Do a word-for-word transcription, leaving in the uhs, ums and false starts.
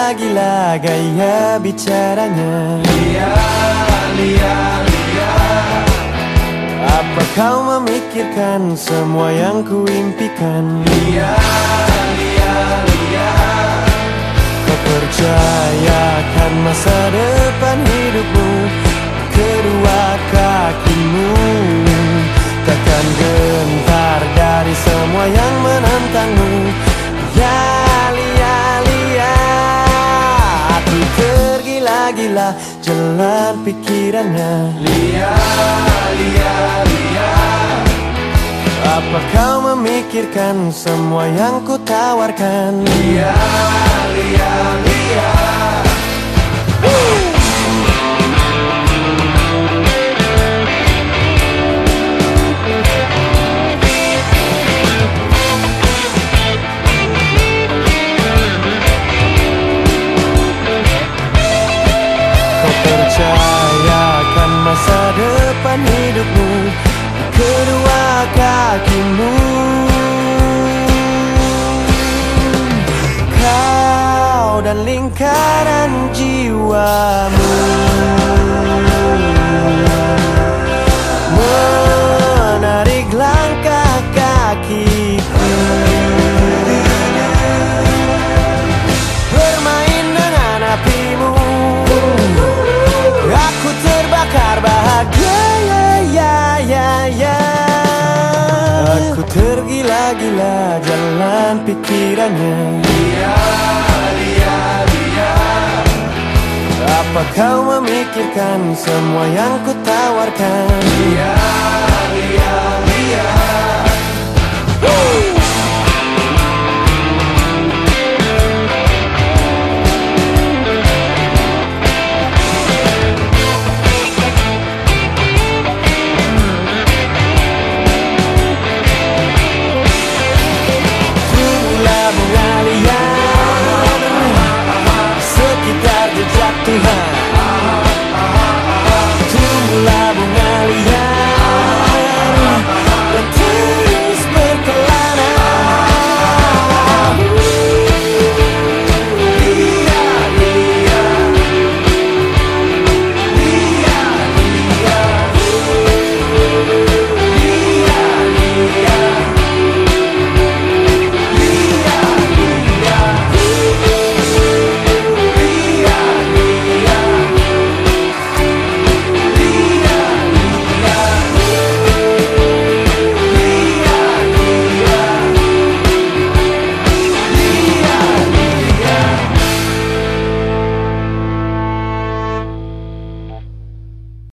tergila-gila gaya bicaranya. Lia, Lia, Lia. Apa kau memikirkan semua yang kuimpikan? Lia, Lia, Lia. Kau percayakan masa depan hidupmu kedua kakimu. Takkan gentar dari semua yang menantangmu. Ya Lia, Lia. Aku tergila-gila jalan pikirannya. Lia, Lia, Lia. Apa kau memikirkan semua yang ku tawarkan? Lia, Lia, Lia. Percayakan masa depan hidupmu kedua kakimu. Kau dan lingkaran jiwamu menarik langkah kakiku. Bermain dengan apimu, aku terbakar bahagia, ya, ya, ya, ya. Aku tergila-gila jalan pikirannya. Lia, Lia, Lia. Apa kau memikirkan semua yang ku tawarkan? Lia, Lia, Lia.